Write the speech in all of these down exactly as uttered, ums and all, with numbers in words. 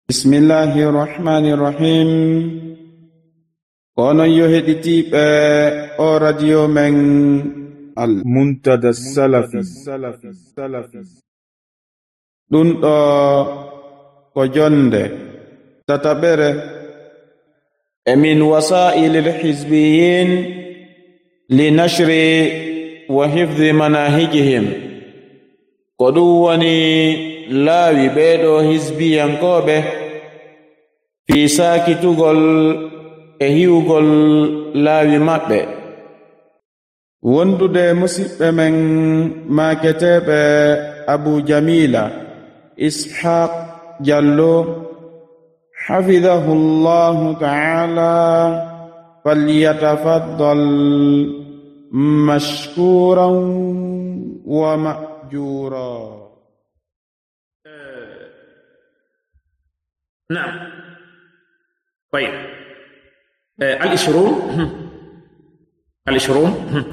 Bismillahi rahmani rahim. Kono yo heɗitiɓe o radio men al muntada salafi ɗum ɗo ko jonde tataɓere e min wasailil hizbiyin li nashri wa hifdhi manahijihim, ko ɗum woni laawi ɓeeɗo hizbiyankoɓe fi saakitugol e hiwgol laawi maɓɓe, wondude musidɓe men maaketeɓe Abu Jamila Ishaq Jallo hafidhahullahu ta'ala, falyatafaddal mashkuran wa ma'jura. نعم. طيب آه العشرون العشرون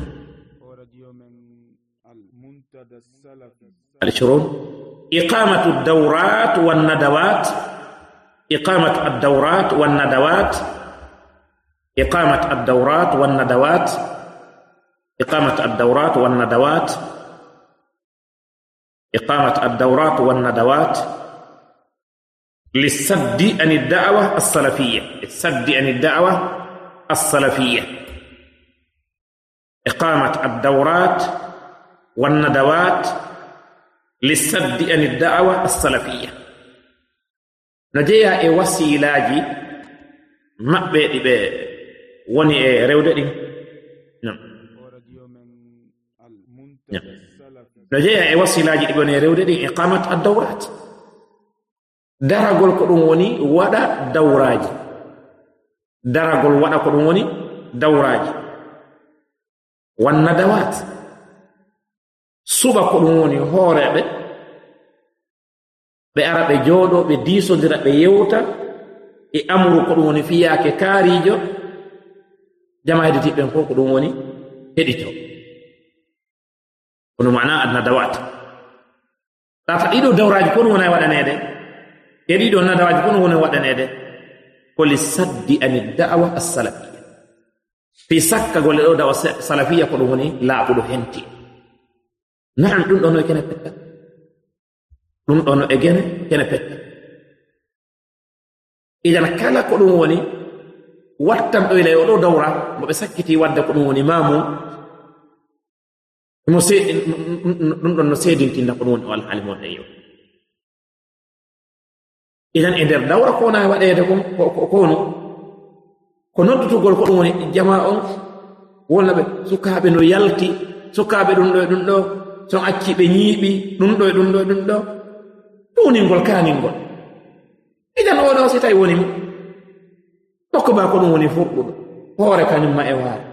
العشرون إقامة الدورات والندوات إقامة الدورات والندوات إقامة الدورات والندوات إقامة الدورات والندوات إقامة الدورات والندوات للسد عن الدعوة السلفية، السد عن الدعوة السلفية، إقامة الدورات والندوات للسد عن الدعوة السلفية. نجيها اي وسيلاجي ما بي بي وني اي ريودي نعم نجيها اي وسيلاجي وني ريودي إقامة الدورات، daragol ko ɗum woni waɗa dawraaji, daragol waɗa ko ɗum woni dawraaji, wanna dawat suɓa ko ɗum woni hooreɓe ɓe ara ɓe jooɗo ɓe diisodira ɓe yewta e amru ko ɗum woni fiyaake kaariijo jama heditiɓɓen fof ko ɗum woni heɗito, kono mana adna dawat tata ɗiɗo dawraaji kono wona e waɗaneede e ɗiɗo nadawaji kono woni waɗaneede ko li saddi ani da'wa as-salafiyya, fi sakka golle ɗo dawa salafiyya ko ɗum woni laaɓuɗo henti. Naam, ɗum ɗo no e kene petta, ɗum ɗo no e gene kene petta. Idan kala ko ɗum woni wattam ɗo ila oɗo dawra mo ɓe sakkiti wadde ko ɗum woni mamu mo se ɗum ɗon no seedintinda ko ɗum woni o alhaali mon e yo. Idan e nder dawra ko wona waɗeede kono ko noddutugol ko ɗum woni jama on wonna ɓe sukaaɓe no yalti, sukaaɓe ɗum ɗo e ɗum ɗo, son acci ɓe ñiiɓi ɗum ɗo e ɗum ɗo e ɗum ɗo, ɗuningol kaaningol. Idan oɗo si tawi woni mo tokko ba ko ɗum woni furɗuɗo hoore kañumma e waare,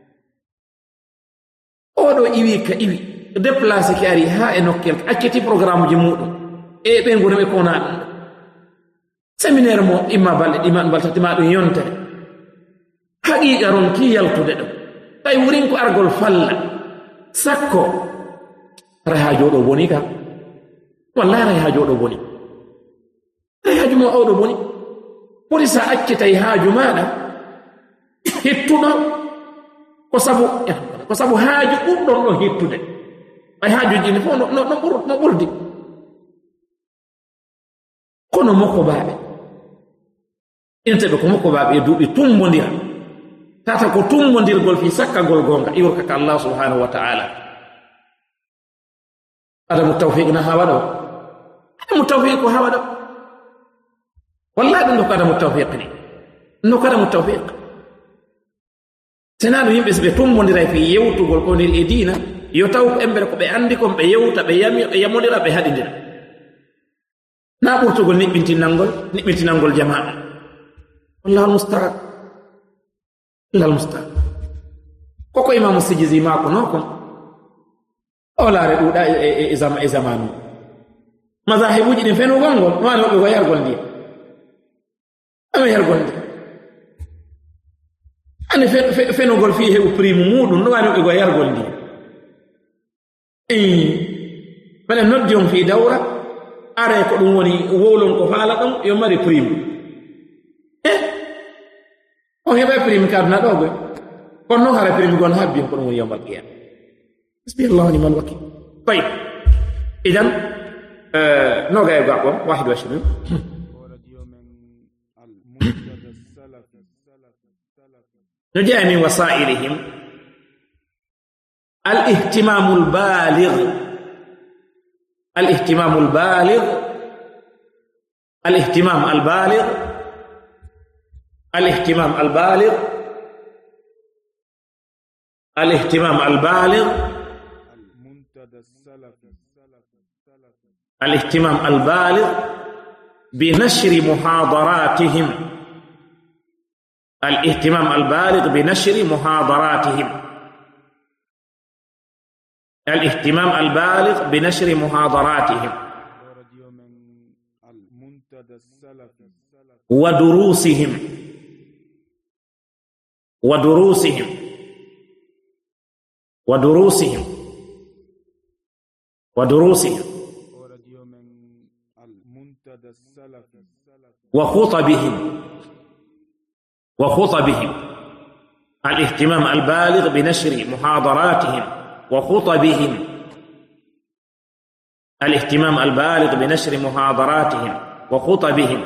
oɗo iwi ka iwi déplacé ki ari haa e nokkel acciti programme ji muɗum e ɓe ngoni ɓe kona ɗum ɗo séminaire mo imma balɗe ɗima ɗum baltatima ɗum yontere haqiqa ron ki yaltude ɗum tawi wurin ko argol falla sakko ray ha joɗo boni ka wallahi ray ha joɗo boni ray haaju mo awɗo boni poti sa accitay haaju maɗa hettuɗo ko sabu ko sabu haaju ɓurɗon ɗon hettude ay haajuji ni fof no no ɓurdi kono mokko baaɓe intaɓe ko mokko baaɓe e duuɓi tummodira tata ko tummodirgol fi sakkagol gonga iworka ka Allah subhanahu wa ta'ala. Adamu tawfiq na ha waɗo adamu tawfiq ko ha waɗo wallahi ɗum ɗo ko adamu tawfiq ni ɗum ɗo ko adamu tawfiq sena ɗum yimɓe so ɓe tummodira fi yewtugol ko nder e diina yo taw ko embere ko ɓe andi kon ɓe yewta ɓe yamodira ɓe haɗidira na ɓurtugol niɓɓintinalngol niɓɓintinalngol jama'a. Allahul musta'an, Allahul musta'an. Koko imamu sijizi maako no kon o laare ɗuuɗa e zamanu mazahibuji ɗin fenugol ngol no wani woɓɓe ko yargol ndiya ama yargol ndiya ani fenugol fi heɓu prime muɗum no wani woɓɓe ko yargol ndiya minen noddi on fi dawra are ko ɗum woni wowlon ko faala ɗum yo mari prime e on heɓa prime kaduna ɗo goy kono noon hara prime gon habbi ko ɗum woni yawmal qiyama hasbi allahu nimal wakil طيب إذن آه نوغا يقعكم واحد وعشرين نجاء من وسائلهم الاهتمام البالغ الاهتمام البالغ الاهتمام البالغ الاهتمام البالغ الاهتمام البالغ الاهتمام البالغ بنشر محاضراتهم الاهتمام البالغ بنشر محاضراتهم الاهتمام البالغ بنشر محاضراتهم ودروسهم ودروسهم ودروسهم ودروسهم وخطبهم وخطبهم الاهتمام البالغ بنشر محاضراتهم وخطبهم الاهتمام البالغ بنشر محاضراتهم وخطبهم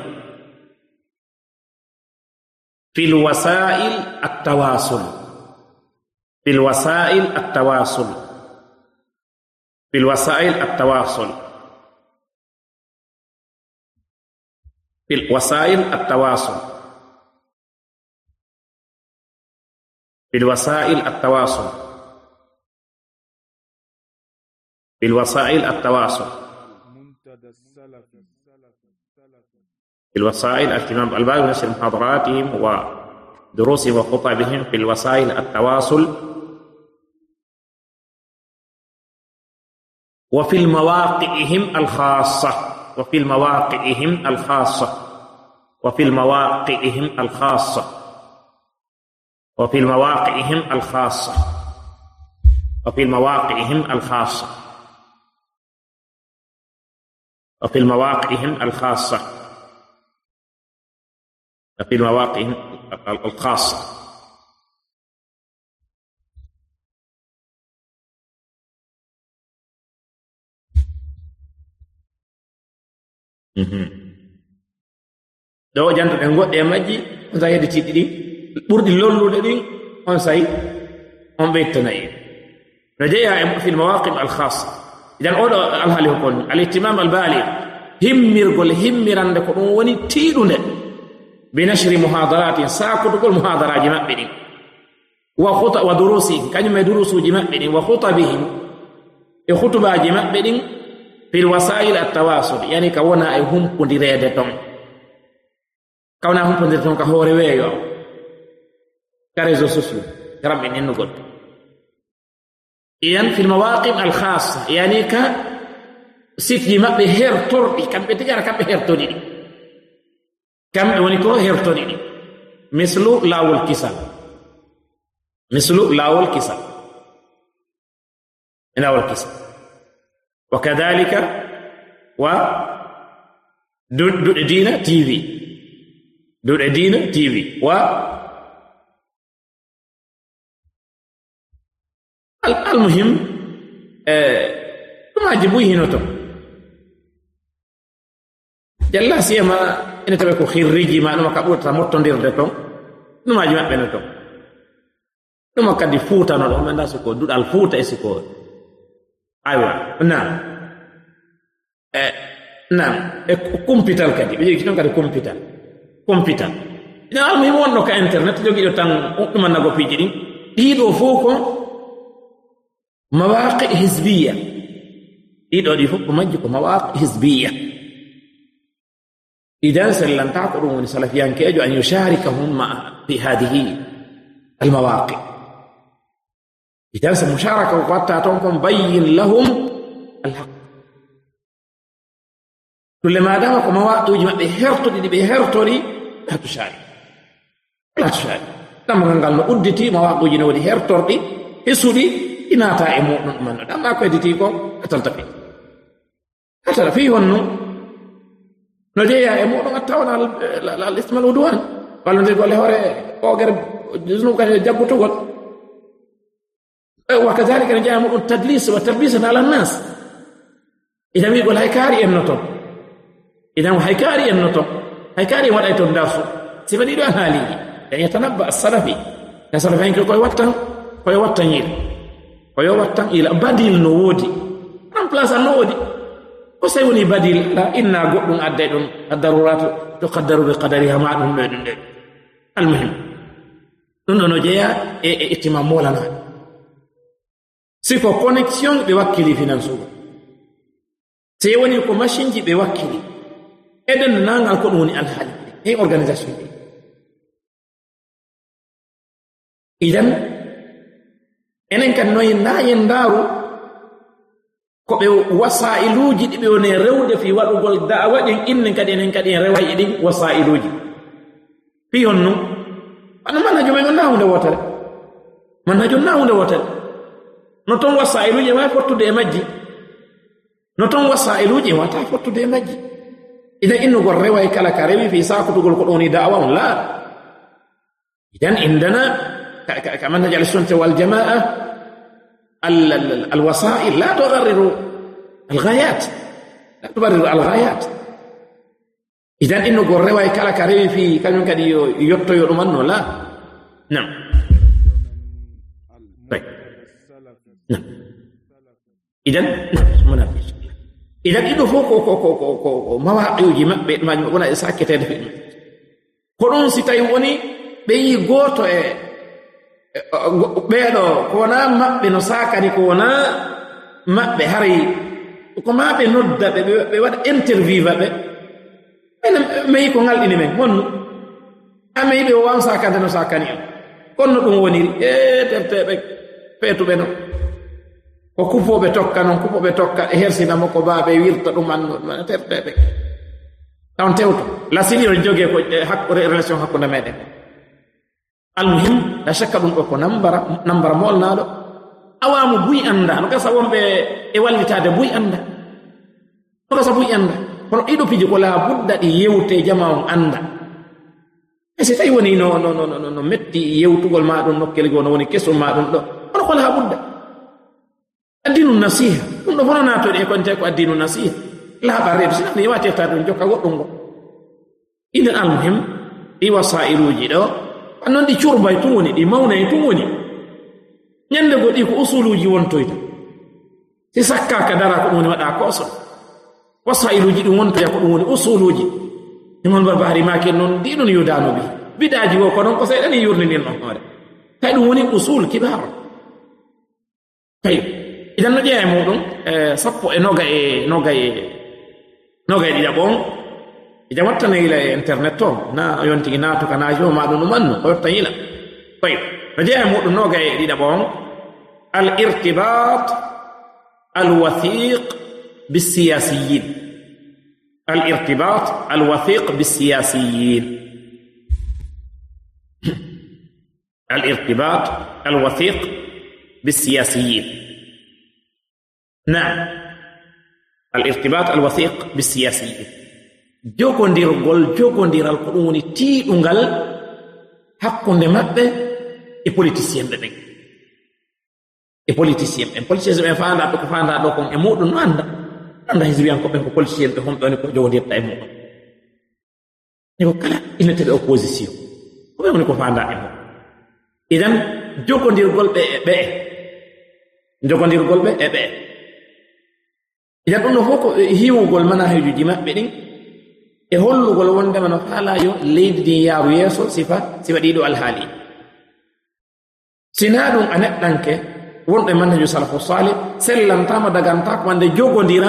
في الوسائل التواصل في الوسائل التواصل في الوسائل التواصل في الوسائل التواصل في الوسائل التواصل في الوسائل التواصل في الوسائل الاهتمام البالغ بنشر محاضراتهم ودروسهم وخطبهم في الوسائل التواصل وفي المواقعهم الخاصة وفي المواقعهم الخاصة وفي المواقعهم الخاصة وفي المواقعهم الخاصة وفي المواقعهم الخاصة وفي المواقعهم الخاصة وفي المواقعهم الخاصة ɗo jantoɗen goɗɗe e majji on sa hedditiɗi ɗin ɓurɗi lolluɗe ɗin on sayi on ɓeyttana en no jeeya e fil mawaqib al khassa idan oɗo alhaali ko konni al ihtimam al baligh himmirgol himmirande ko ɗum woni tiiɗunde bi nashri muhadaratin sakutugol muhadaraji maɓɓe ɗin wa khuta wa durusihim kañum e durusuji maɓɓe ɗin wa khutabihim e khutubaji maɓɓe ɗin fil wasail at tawasul yani ka wona e humpondirede ton kawna humpondirede ton ka hoore weeyo ka réseau sociaux karamɓe nennugol iyan fil mawaqib al khassa yani ka site ji maɓɓe hertorɗi kamɓe tijara kamɓe hertoɗi ɗi kamɓe woni ko hertoɗi ɗi mislu lawol kisal mislu lawol kisal lawol kisal وكذلك و دود دينا تي في دود دينا تي في و المهم ما جبوه نوتو جلا سيما إن تبقى خريجي ما نما كابور تموتون دير دتون نما جمع بينتو نما كدي فوتا نو من داسو كو دود الفوتا اسكو أيوة نعم آه. نعم كمبيوتر كذي بيجي كده كده كمبيوتر كمبيوتر إذا المهم إنه كإنترنت لو كده تان أكمل نقول في جدين يدو فوقه مواقع حزبية يدو دي فوق مجيكو مواقع حزبية إذا سلم تعقلون سلفيان كأجو أن يشاركهم في هذه المواقع إذا سلم مشاركة وقد تعطونكم بين لهم الحق كل ما دامك مواقع وجمع بهرتو دي بهرتو دي لا تشارك لا تشارك لما قال له أدتي مواقع وجمع بهرتو دي يسودي إناتا إمو من دام أكو أدتي كو أتلتقي أتلا فيه أنه no jeeya e muɗum attawna al ismal udwan wallondirgol e hoore oogere junub kadi jaggutugol wa kadalika ne jeeya muɗum tadlis wa talbisan ala nnas idan wiigol hay kaari en no toon idan hay kaari en no toon hay kaari en waɗay toon darsu sifa ɗiɗo an haaliji en yatanabba assalafi e salafi koye wattan koye wattan yiila koyo wattan ila badil no woodi remplace no woodi ko say woni badil la inna goɗɗum adday ɗum addaruratu tuqaddaru bi qadariha ma ɗum meɗum nde almuhim ɗum ɗo no jeeya e e ittima molanaɗo siko connexion ɓe wakkili finansugo sey woni ko machine ji ɓe wakkili eɗen nangal ko ɗum woni alhaali e organisation ɗi idan enen kan noyi nayen ndaaru ko ɓe wasailuji ɗi ɓe woni rewde fi waɗugol da'awa ɗin innen kadi enen kadi en rewayi ɗin wasailuji piyon nun ɓana manhajo men on na hunde wotere manhajo na hunde wotere no toon wasailuji e wawi fottude e majji no toon wasailuji e wata fottude e majji idan innugol rewayi kala ka rewi fi sakutugol ko ɗon woni da'awa on laara idan indana ka manhaj al-sunnah wal jamaa الوسائل لا تغرر الغايات لا تبرر الغايات إذن إنه قول رواي كالا كاريوي في كلمة كدي يطو يرمانو لا نعم طيب نعم إذن نعم إذن إنه فوق مواقعي ما يقولون إساكي تدفئ قرون ستايوني بي غوتو ɓeeɗo ko wona maɓɓe no saakani ko wona maɓɓe haray ko maɓe nodda ɓe ɓe waɗa interviwa ɓe ene mayi ko ngalɗini men honno a mayi ɓe o wawan saakande no saakani on konno ɗum woniri e terteɓe feetuɓe non ko kufoɓe tokka noon kufoɓe tokka e hersinamo ko baaɓe wirta ɗum anno terteɓe tawn tewto lasini o jogee ko hakkude relation hakkunde meɗen almuhim la shakka ɗum ɗo ko nambara nambara molnaɗo awamu buy anda no gasa wonɓe e wallitade buy anda no gasa buy anda kono ɗiɗo piji ko laa budda ɗi yewte jama on anda e si tawi woni no no no no no metti yewtugol maɗum nokkel go no woni kesum maɗum ɗo kono ko laa budda addinu nasiha ɗum ɗo fono natoɗi e konte ko addinu nasiha laaɓa reedu sinani yewateta ɗum jokka goɗɗum ngo idan almuhim ɗi wasailuji ɗo non ɗi curbay tun woni ɗi mawnay tun woni ñande go ɗi ko usuluji wontoyta si sakka ka dara ko ɗum woni waɗa koso wasailuji ɗum wontoya ko ɗum woni usuluji imon barbari make noon ɗiɗon yudano bi bidaji go ko noon ko seyɗani yurninin on hoore tay ɗum woni usul kibar tay idan no ƴeeya muɗum sappo e noga e noga e noga e ɗiɗaɓon ija wattana ila internet to na yontigi naatu ka naajo maɗum ɗum annu o yotta ila طيب no jeeya muɗum noga e ɗiɗaɓon al irtibat al wathiq bisiyasiyin al irtibat al wathiq bisiyasiyin al irtibat al wathiq bisiyasiyin نعم الارتباط الوثيق بالسياسيين jogondirgol jogondiral ko ɗum woni tiiɗungal hakkunde maɓɓe e politicien ɓe ɓen e politicien ɓen politicien ɓen faandaɓe ko faandaɗo kon e muɗum no anda anda hisbiyanko ɓen ko politicien ɓe homɓe woni ko jogondirta e muɗum ni ko kala inneteɓe opposition ko ɓe woni ko faanda e muɗum idan jogondirgol ɓe e ɓe jogondirgol ɓe e ɓe idan ɗum no fof ko hiwugol manahijuji maɓɓe ɗin e hollugol wondema no haalayo leydi din yaaru yeeso sifa sifa ɗiɗo alhaali sina ɗum a neɗɗanke wonɗo manhaju salafu salih sellantama daganta ko wande jogodira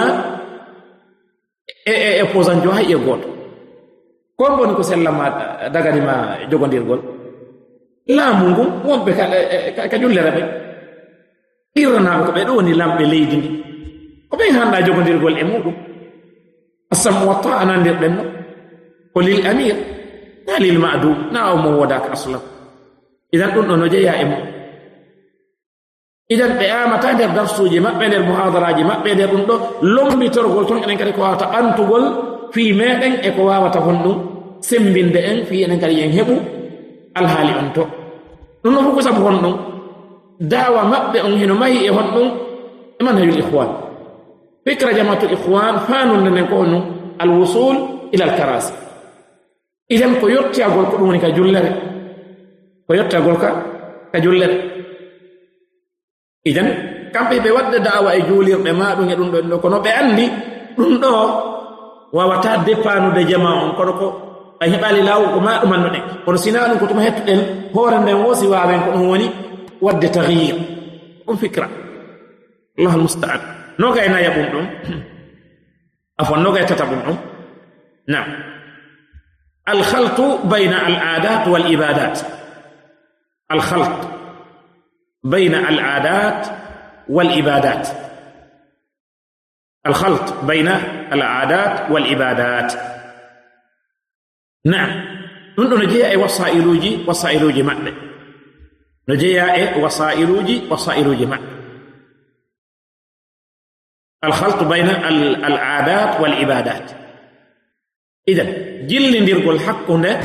e e opposant jo hay e gooto kon boni ko sellama daganima jogodirgol laamu ngu wonɓe ka jullere ɓe ɗirranaɓe ko ɓe ɗo woni lamɓe leydi ndi ko ɓen handa jogodirgol e muɗum asam wa ta'a nandirɗen no ko lil amir na lil ma'dum na o mo wodaka aslan idan ɗum ɗo no jeeya e muɗum idan ɓe amata nder darsuji maɓɓe nder muhadaraji maɓɓe nder ɗum ɗo lombitorgol ton enen kadi ko wawata ɓantugol fi meɗen e ko wawata hon ɗum sembinde en fi enen kadi yen heɓu alhaali on to ɗum ɗon fof ko sabu hon ɗum daawa maɓɓe on heno mahi e hon ɗum e manhajul ihwan fikra jamatul ihwan fanunde nden ko on alwusul ila alkarasi idan ko yottiyagol ko ɗum woni ka jullere ko yottiyagol ka ka jullere idan kamɓe ɓe wadde daawa e juulirɗe maɗum e ɗum ɗo ɗo kono ɓe anndi ɗum ɗo wawata dépanude jama on kono ko a heɓali lawol ko maɗum annuɗen kono sina ɗum ko tuma hettuɗen hoore nden wosi wawen ko ɗum woni wadde tahyir ɗum fikra allah almustaan noga e naya ɓum ɗum afon noga e tata ɓum ɗum nam alhaltu bayna al adat wal ibadat alhalt bayna al adat wal ibadat الخلط بين العادات والعبادات نعم نحن نجي وسائلوجي وسائلوجي معنى نجي وسائلوجي وسائلوجي معنى الخلط بين العادات والعبادات إذن جل ندير الحق هنا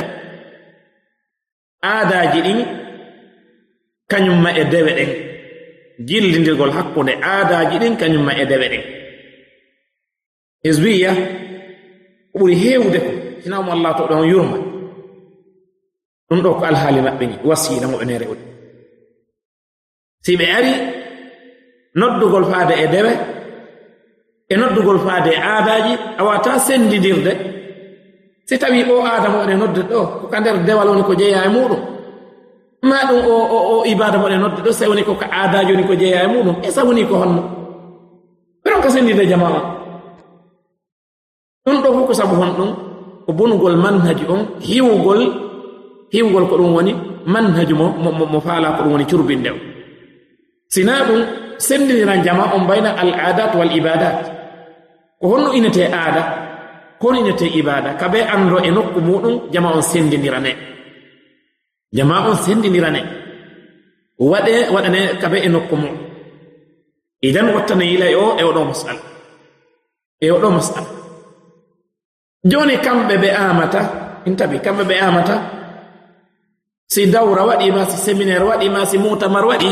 آدا جئين كان يما إدبرين جل ندير الحق هنا آدا جئين كان يما إدبرين hizbiya ɓuri heewde ko sinamo allah to ɗon yurma ɗum ɗo ko alhaali maɓɓe ni wasiila mo ɓene rewde si ɓe ari noddugol faade e dewe e noddugol faade e aadaaji a wata sendidirde si tawi o aada mo ɓene nodde ɗo ko ka nder dewal woni ko jeeya e muɗum ma ɗum o o ibada mo ɓene nodde ɗo se woni ko ka aadaaji woni ko jeeya e muɗum e sa woni ko honno ɓeɗon ka sendide jama on ɗum ɗo fof ko sabu hon ɗum ko bonugol manhaji on hiwugol hiwugol ko ɗum woni manhaji mo mo faala ko ɗum woni curbinde o sina ɗum sendiniran jama on bayna al adat wal ibadat ko honno inete aada kono inete ibada kaɓe ando e nokku muɗum jama on sendinirane jama on sendinirane waɗe waɗane kaɓe e nokku muɗum idan wattane yilay o e oɗo masala e oɗo masala joni kamɓe ɓe amata in tabi kamɓe ɓe amata si dawra waɗi ma si séminaire waɗi ma si mutamar waɗi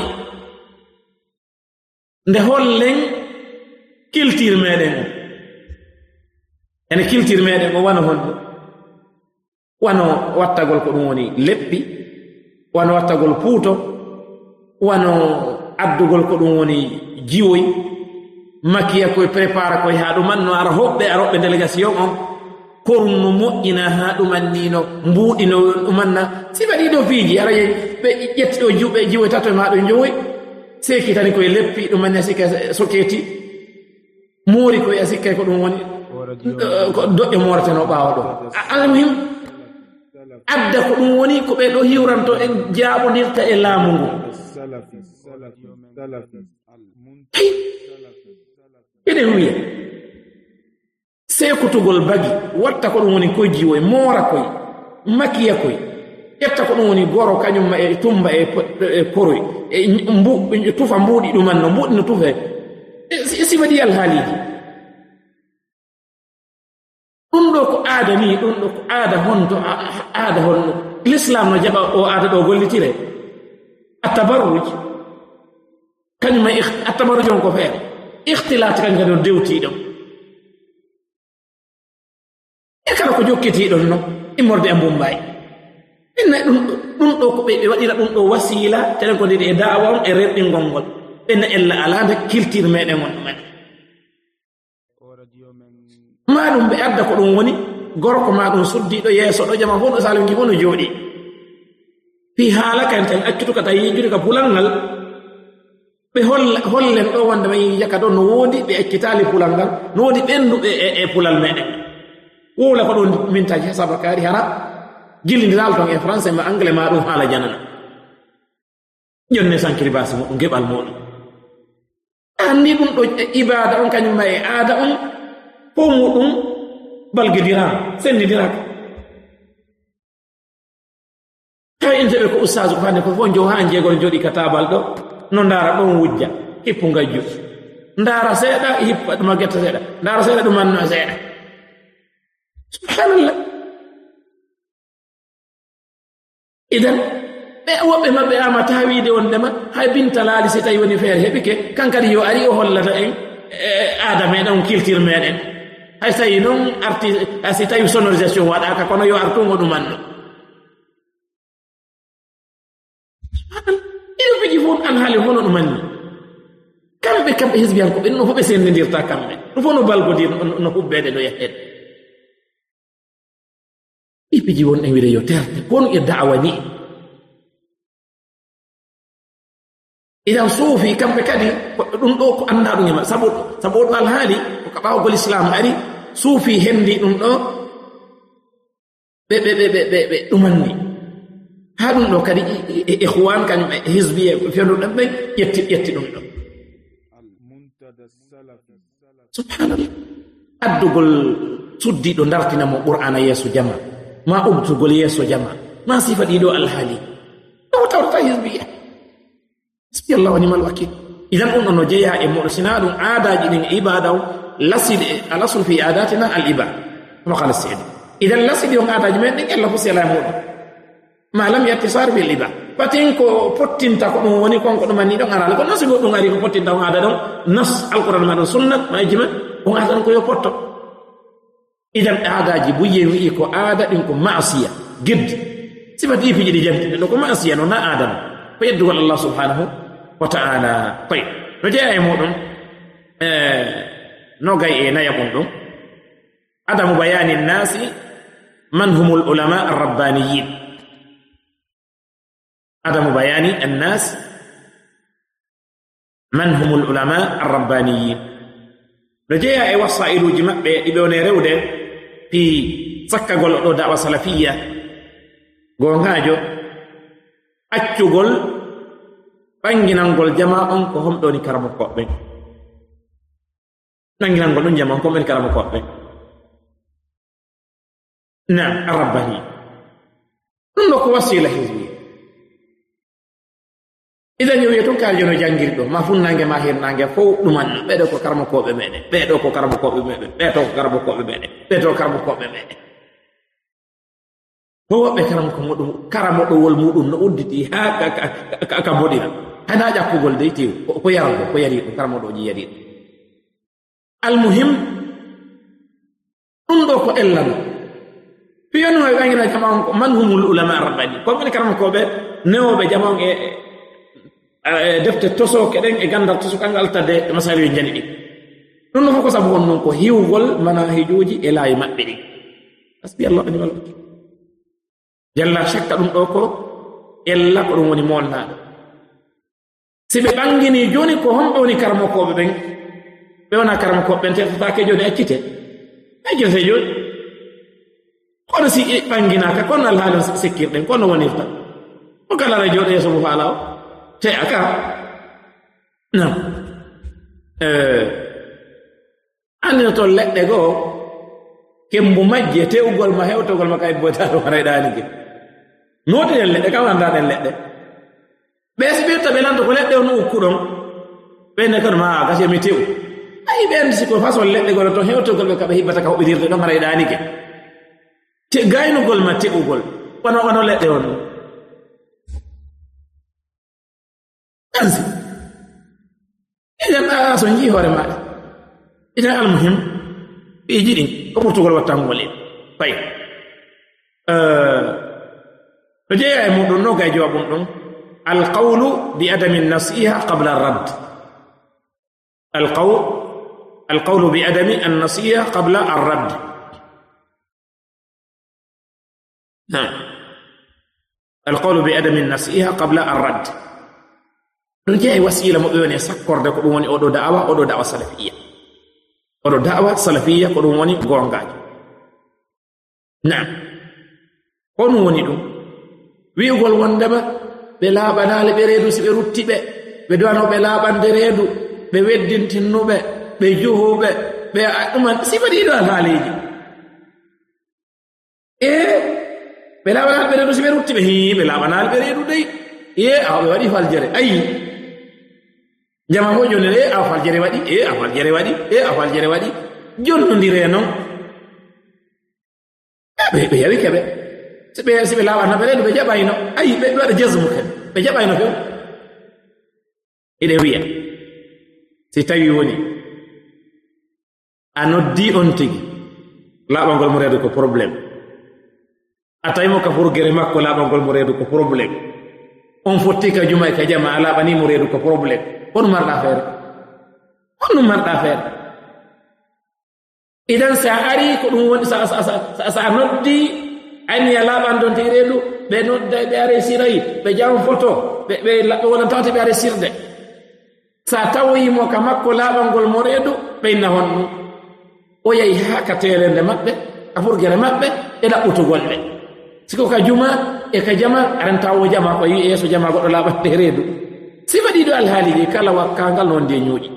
nde hollen culture meɗen o ene culture meɗen o wano honɗo wano wattagol ko ɗum woni leppi wano wattagol puuto wano addugol ko ɗum woni jiwoy makiya koye prépara koye ha ɗumanno ara hoɓɓe ara hoɓɓe délégation on korno moƴƴina ha ɗumannino mbuɗino ɗumanna si waɗi ɗo fiiji ara ɓe ƴetti ɗo juɓe jiwoy tato ma ɗo jowoy seki tani koye leppi ɗumanni a sikka soketi moori koye a sikkay ko ɗum woni doƴƴo morateno ɓaawa ɗo almuhim adda ko ɗum woni ko ɓe ɗo hiwranto en jaaɓodirta e laamu ngu eɗen wiya sekutugol bagi watta ko ɗum woni koye jiwoy moora koye makiya koye ƴetta ko ɗum woni goro kañumma e tumba e poroy e tufa mbuuɗi ɗuman no mbuuɗi no tufe si waɗi alhaaliji ɗum ɗo ko aada ni ɗum ɗo ko aada honto aada honno l'islam no jaɓa o aada ɗo gollitire attabarruj kañumma attabarruj on ko feere ihtilat kañ kadi o dewtiɗon e kala ko jokkitiɗon no immorde e mbumbayi inna ɗum ɗum ɗo ko ɓe waɗira ɗum ɗo wasila tenen ko ndiri e daawa on e rerɗingol ngol ɓenna ella ala nde culture meɗen on ɗumen ma ɗum ɓe adda ko ɗum woni gorko ma ɗum suddiɗo yeeso ɗo jama fof ɗo salongi fof no jooɗi fi haala kan tan accituka ta yijude ka pulal ngal ɓe hollen ɗo wonde ma yiyaka ɗo no woodi ɓe ekkitali pulal ngal no woodi ɓenduɓe e pulal meɗen wowla ko ɗon mintaji sabakari hara jillindiral ton e français ma anglais ma ɗum haala janana ƴonne sankiri basi muɗum geɓal muɗum anni ɗum ɗo ibada on kañumma e aada on fo muɗum balgidiram sendidiraka hay en jaɓe ko ustage ko hande ko fof jow ha jeegol jooɗi ka tabal ɗo no ndaara ɗon wujja hippu ngajju ndaara seeɗa hippa ɗuma getta seeɗa ndaara seeɗa ɗumanno seeɗa subhanallah. Idan ɓe woɓɓe maɓɓe amata wiide wondema hay binta laali si tawi woni feere heɓi ke kankadi yo ari o hollata en aada meɗen on culture meɗen hay so tawi noon arti si tawi sonorisation waɗaka kono yo artungo ɗumanno ɗiɗo piji fof alhaali hono ɗumanni kamɓe kamɓe hisbiyankoɓe no fof ɓe sendidirta kamɓe no fof no balgodir no hubbede no yahen ɗi piji won en wiide yo terte kono e da'wa ni idan suufi kamɓe kadi ɗum ɗo ko annda ɗum ema sabu sabu ɗo alhaali ko kaɓawgol islam ari suufi hendi ɗum ɗo ɓe ɓe ɓe ɓe ɓe ɗumanni haa ɗum ɗo kadi ihwan kañum e hisbiye fenduɗen ɓe ƴetti ƴetti ɗum ɗo subhanallah addugol suddiɗo dartinamo qur'ana yeeso jama ma ubtugol yeeso jama ma sifa ɗiɗo alhaali ɗo tawrata hisbiya hasbi allah wa nimal wakil idan ɗum ɗo no jeeya e moɗo sina ɗum aadaji ɗin e ibada o laside alasul fi adatina al ibad kono kala seeɗa idan lasidi on aadaji men ɗin ella fo sela e muɗum ma lam yattisar bil ibad patin ko pottinta ko ɗum woni konko ɗumanni ɗon arala ko nasi goɗɗum ari ko pottinta on aada ɗon nas alquran ma ɗon sunnat ma ijma on aada ɗon ko yo potto idan aadaji buye wi'i ko aada ɗin ko ma'siya geddi sifati fiji ɗi jantinde ɗo ko ma'siya no na aadama ko yeddugol allah subhanahu wa ta'ala koy no jeeya e muɗum no gay e nayabum ɗum adamu bayani nnasi man humul ulama arrabbaniyin adamu bayani annas man humul ulama arrabbaniyin no jeeya e wasailuji maɓɓe ɗiɓe woni rewde fi sakkagol ɗo da'wa salafiyya gongajo accugol ɓanginangol jama on ko homɗoni karamo koɓɓe ɓanginangol ɗum jama on ko homɗoni karamo koɓɓe nam arrabbani ɗum ɗo ko wasila hisbi idan yo wiye tun kaaljo no janngiri ɗo ma funnange ma hirnange fof ɗuman ɓeɗo ko karamo koɓe meɗen ɓeɗo ko karamo koɓe meɗen ɓeɗo ko karamo koɓe meɗen ɓeɗo ko karamo koɓe meɗen ko woɓɓe karamo ko muɗum karamo ɗowol muɗum no udditi haa ka mboɗira hana ƴakkugol dey tew ko yarago ko yari ɗum karamo ɗoji yari ɗum almuhim ɗum ɗo ko ellano fiyonu e ɓangina jama on ko man humul ulama rabbani ko mene karamo koɓe newoɓe jama on e defte tosoke ɗen e gandal tosokangal tadde e masali ɓe jani ɗi ɗum ɗo fof ko sabu won noon ko hiwgol manahijuji e laayi maɓɓe ɗi hasbi allah wa nimal wakil jalla shakka ɗum ɗo ko ella ko ɗum woni molnaɗo si ɓe ɓangini joni ko homɓe woni karamokoɓe ɓen ɓe wona karamokoɓe ɓen tetatake joni accite accite joni kono si ɓanginaka kono alhaali sikkirɗen kono wonirta o kalare jooɗo yeeso mo faala o te aka nam andino toon leɗɗe goo kembu majje tewgol ma hewtogol ma kay boytaɗo warayɗani ke notinen leɗɗe kam andaɗen leɗɗe ɓe so ɓirta ɓe lando ko leɗɗe o no ukkuɗon ɓenne kano ma gasi mi tew ayi ɓe andi siko façon leɗɗe gol to hewtogol ɓe kaɓe hibbata ka hoɓɓitirde ɗon warayɗani ke te gaynugol ma teɓugol wano wano leɗɗe on ansi idan a so jii hoore maɗa idan almuhim ɓeji ɗin ko ɓurtugol wattangol en fay no jeeya e muɗum no gay jawabum ɗum alqawlu bi adami nasiha qabla arrad alqawl alqawlu bi adami annasiha qabla arrad نعم القول بعدم النصيحة قبل الرد رجع وسيلة مؤمنة سكر ده كلوني أدو دعوة أدو دعوة سلفية أدو دعوة سلفية كلوني غونغاج نعم كلوني دو ويقول وندبا بلا بدال بريدو سبيروتي بي بدوانو بلا بندريدو بودين تنو بي بجوهو بي بأمان سيبادي دو الهاليجي إيه bela banal beredu si berutti be hi bela banal beredu dei e aw be wadi faljere ay jama ho jone e aw faljere wadi e aw faljere wadi e aw faljere wadi jonno ndire non ɓe ɓe yawi keɓe si ɓe si ɓe laaɓatno ɓe reedu ɓe jaɓayno ayi ɓe waɗa jasmu ken ɓe jaɓayno few eɗe wiya si tawi woni a noddi on tigi laaɓal ngol mo reedu ko probléme a tawimo ka furgere makko laaɓal ngol mo reedu ko probléme on fotti ka juma e ka jama a laaɓanimo reedu ko probléme hono marɗa feere honno marɗa feere idan sa ari ko ɗum woni sa noddi ayni a laaɓan don te reedu ɓe nodda ɓe are sirayi ɓe jama photo ɓe wonan tawte ɓe are sirde sa tawoyimo ka makko laaɓal ngol mo reedu ɓe inna hon ɗum o yahi haa ka teelende maɓɓe ka furgere maɓɓe e ɗaɓɓutugol ɓe siko ka juma e ka jama aranta wo jama ko yi yeeso jama goɗɗo laaɓande reedu sifa ɗiɗo alhaaliji kala wakkangal noon nde ñuuƴi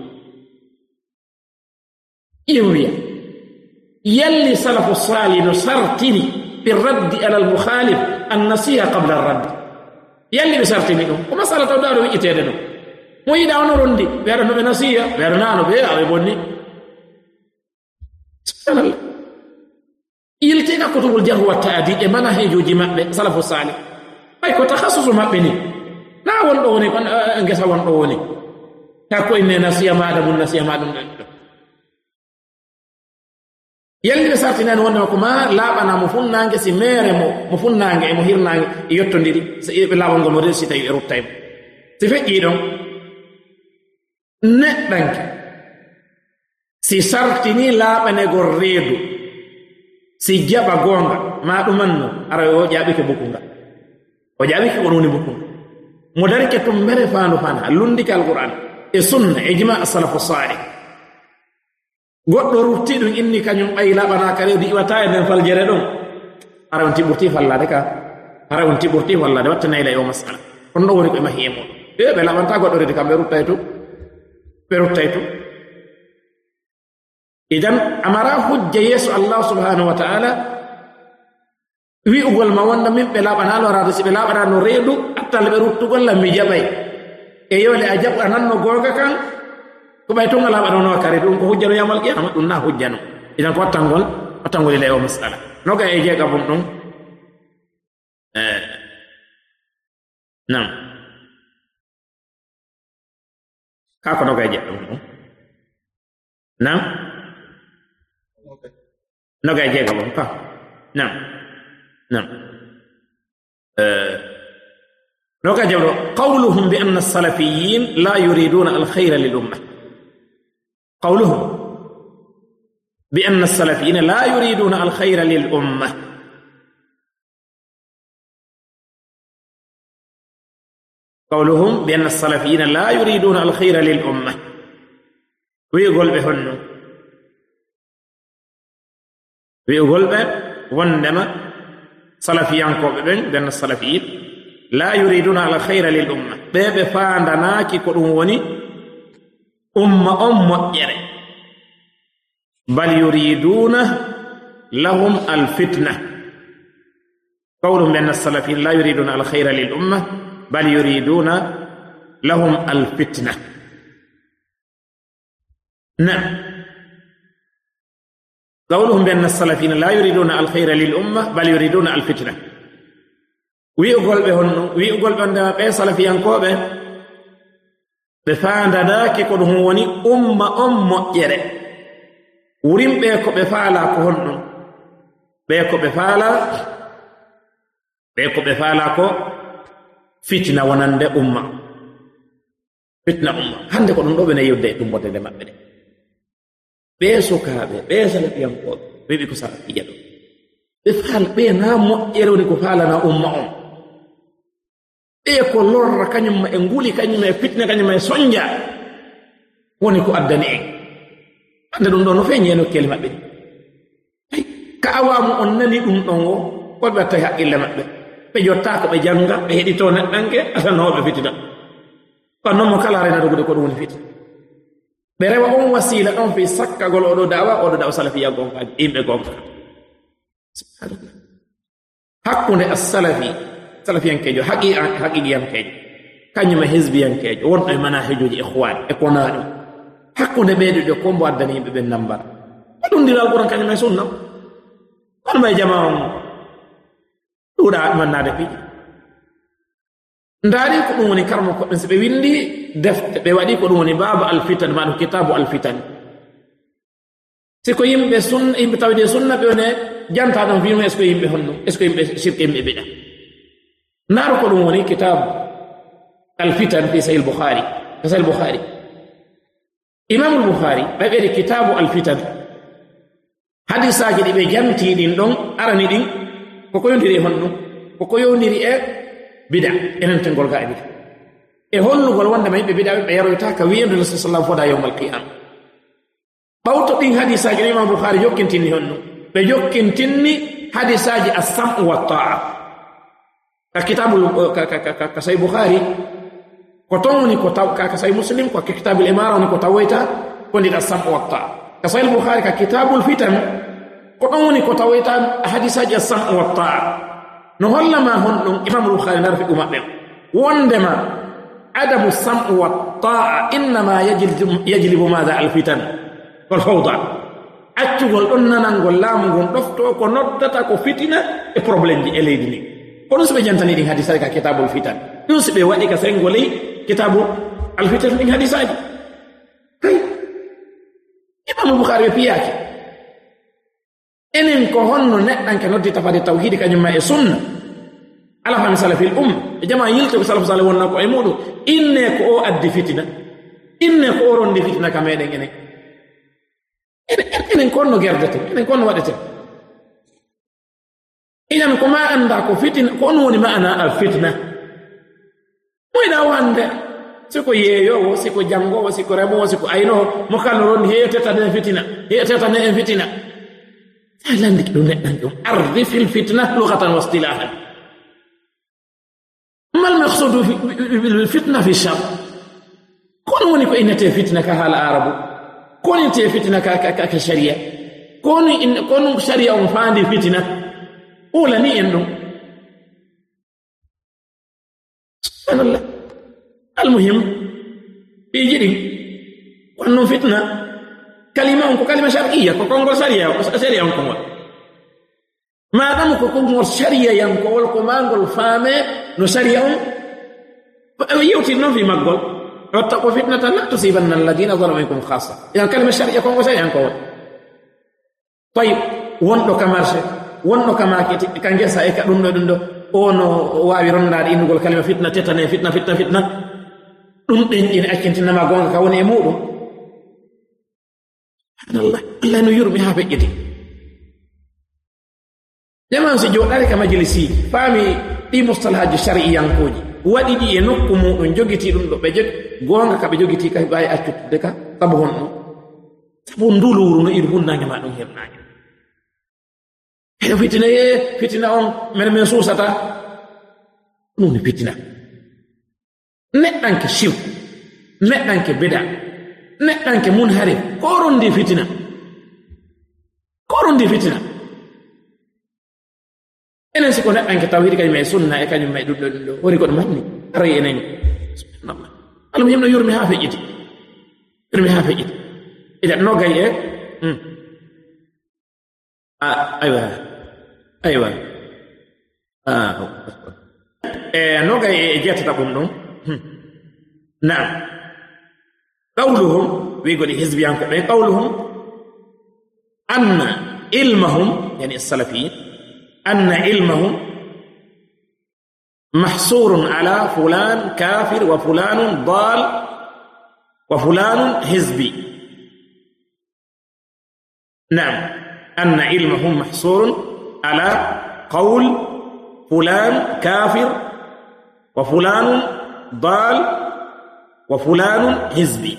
ƴim wiya yalli salafu sali no sartini bi raddi ala almukhalif annasiha qabla arraddi yalli ɓe sartini ɗum ko masala taw ɗaɗo wiƴƴiteede ɗum mo yiɗa ono rondi ɓe aɗano ɓe nasiha ɓe aɗanano ɓe aɓe bonni subhanallah iltega kotogol jarhu wattaadi e mana heejoji maɓɓe salafu salih ay ko takhasusu maɓɓe ni na wonɗo woni ngesa wonɗo woni ta koyne nasiya maɗa mum nasiya maɗum yalliɓe sartinani wondema ko ma laaɓana mo funnange si mere mo mo funnange e mo hirnange e yettodiri ɓe laaɓol ngol mo resi tawi e ruttaymo si feƴƴi ɗon neɗɗanke si sartini laaɓanegol reedu si jaɓa goonga ma ɗumanno ara o jaɓike bukunga o jaɓike on woni bukunga mo darike tum mbere faandu fana lundike alquran e sunna e jima asalafu salih goɗɗo rutti ɗum inni kañum ɓayi laaɓanaka reedu iwata e nden faljere ɗon ara on tiɓɓurti fallade ka ara on tiɓɓurti fallade watta nayla e o masala on ɗo woni koye mahi e moɗon e ɓe laaɓanta goɗɗo reedu kam ɓe ruttay to ɓe ruttay to idan amara hujja yeeso allah subhanahu wa ta'ala wi'ugol ma wonda min ɓe laaɓanano arade si ɓe laaɓanano reedu attal ɓe ruttugol lam mi jaɓay e yole a jaɓ ananno gonga kan ko ɓay tonga laaɓanono kare ɗum ko hujjano yamal qiyama ɗum na hujjano idan ko wattangol wattangol ila o masala noga e jeega bum ɗum nam kako noga e jeega bum ɗum nam noga e jeega bum ka nam nam noga jawɗo qawluhum bi anna as-salafiyyin la yuriduna al-khayra lil ummah قولهم بأن السلفيين لا يريدون الخير للأمة قولهم بأن السلفيين لا يريدون الخير للأمة ويقول بهن ويقول به وانما سلفيان كوبين بأن السلفيين لا يريدون الخير للأمة باب فاندناكي كروني أمة أمة يري بل يريدون لهم الفتنة قولهم بأن السلفيين لا يريدون الخير للأمة بل يريدون لهم الفتنة نعم قولهم بأن السلفيين لا يريدون الخير للأمة بل يريدون الفتنة ويقول بهن ويقول بأن السلفيين كوبين ɓe faandadaake ko ɗum woni umma on moƴƴere wurin ɓe ko ɓe faala ko honɗum ɓe ko ɓe faala ɓe ko ɓe faala ko fitina wonande umma fitna umma hande ko ɗum ɗo ɓe ne yewde e tumbotede maɓɓe ɗe ɓe sukaaɓe ɓe salafiyankoɓe ɓe ɓi ko salafiya ɗum ɓe faala ɓe na moƴƴere woni ko faalana umma on ɓe ko lorra kañum e nguli kañum e fitna kañum e soñja woni ko addani en ande ɗum ɗo no feeñi e nokkeeli maɓɓe ay ka awamu on nani ɗum ɗon o wonɓe watta e haqqille maɓɓe ɓe jottaako ɓe jannga ɓe heɗito neɗɗanke atanooɓe fitina ko noon mo kala rena dogude ko ɗum woni fitina ɓe rewa on wasiila ɗon fi sakkagol oɗo dawa oɗo dawa salafiya gonkaji yimɓe gonka subhanallah hakkunde as-salafi salafiyankejo haqiqiyankejo kañum e hisbiyankejo wonɗo e manahijuji ihwan e kona ɗum hakkunde ɓeyɗo ɗo ko mbo addani yimɓe ɓe nambara ko ɗum ndira alquran kañum e sunna on may jamaam duuɗa mannade piiji ndaari ko ɗum woni karmo koɓɓen so ɓe windi defte ɓe waɗi ko ɗum woni baaba alfitan maɗum kitabu alfitan siko yimɓe sunna yimɓe tawde sunna ɓe one janta ɗon fino est ce que yimɓe honno est ce que yimɓe sirke yimɓe ɓiɗa ndaaro ko ɗum woni kitabu alfitan fi sahih al-bukhari fi sahih al-bukhari imam al-bukhari ɓe ɓeɗi kitabu alfitan hadisaji ɗi ɓe janti ɗin ɗon arani ɗin koko yondiri e honɗum koko yondiri e bida enen tengol ga e bida e hollugol wondema yimɓe bida ɓe yaroyta ka wiyendu rasul sallam foda yawmal qiyama ɓawto ɗin hadisaji ɗo imam bukhari jokkintinni honɗum ɓe jokkintinni hadisaji as-sam'u wa ta'a ka kitabu ka sahih bukhari ko ton woni ko taw ka sahih muslim ko kitabul imara woni ko tawoyta ko ndi as-sam'u wa ta'a ka sahih bukhari ka kitabul fitan ko ɗon woni ko tawoyta hadisaji as-sam'u wa ta'a no hollama honɗum imam bukhari narfi ɗum maɓɓe wondema adamu as-sam'u wa ta'a innama yajlibu madha al-fitan wal fawda accugol ɗon nanangol laamu ngon ɗofto ko noddata ko fitina e probléme ji e leydi ni ko ɗum so ɓe jantani ɗin hadisaji ka kitabul fitan ɗum so ɓe waɗi ka sengoley kitabu alfitan ɗin hadisaji hay imam bukhari ɓe piyaki enen ko honno neɗɗanke noddi tafade tawhidi kañum ma e sunna ala fami salafil umma e jama yilto ko salafu salih wonna ko e muɗum inne ko o addi fitina inne ko o rondi fitina ka meɗen enen enen konno gerdete enen konno waɗete inan ko ma anda ko fitina ko on woni ma'ana al fitna moyɗa wande siko yeeyowo siko jangowo siko remowo siko aynowo mo kalno ron heetetane fitina heetetane en fitina landi ɗum neɗɗan ɗum ardi fil fitna lugatan wa istilahan mal maqsudu bil fitna fi shar kono woni ko innete fitna ka haala arabu kono innete fitna ka ka sharia kono in kono sharia on faandi fitna wala ni en ɗum subhanallah almuhim ɓeji ɗin wonnon fitna kalima on ko kalima shar'iyya ko kongol sharia sharia on kongol madam ko kongol sharia yankowol ko mangol faame no sharia on yewti noon fi maggol wattaqu fitnatan la tusibanna alladina zalamu minkum khassa idan kalima sharia kongol sharia yankowol tayib wonɗo ka marché wonɗo ka maketi ka ngesa e ka ɗum ɗo ɗum ɗo ono wawi rondade innugol kalima fitna tetane fitna fitna fitna ɗum ɗen ine accintinama gonga ka woni e muɗum subhanallah allah no yurmi ha feƴƴiti jaman so joɗare ka majlisiji faami ɗi mustalahaji shar'iyankoji waɗi ɗi e nokku muɗum jogiti ɗum ɗo ɓe jogi gonga ka ɓe jogiti ka ɓawi accuttude ka sabu hon ɗum sabu nduluru no iri hunnage ma ɗum hirnage e fitina ye fitina on men men suusata ɗum ne fitina neɗɗanke shirk neɗɗanke bida neɗɗanke munhari ko rondi fitina ko rondi fitina enen siko neɗɗanke tawhidi kañum e sunna e kañum may ɗuɗɗo ɗum ɗo wori koɗo manni aray enen subhanallah almuhim no yurmi ha feƴƴiti yurmi ha feƴƴiti ida noggay e aywa aywa e noggay e jettata ɗum ɗon نعم قولهم ويقول حزبيان كبير قولهم أن علمهم يعني السلفيين أن علمهم محصور على فلان كافر وفلان ضال وفلان حزبي نعم أن علمهم محصور على قول فلان كافر وفلان ضال وفلان حزبي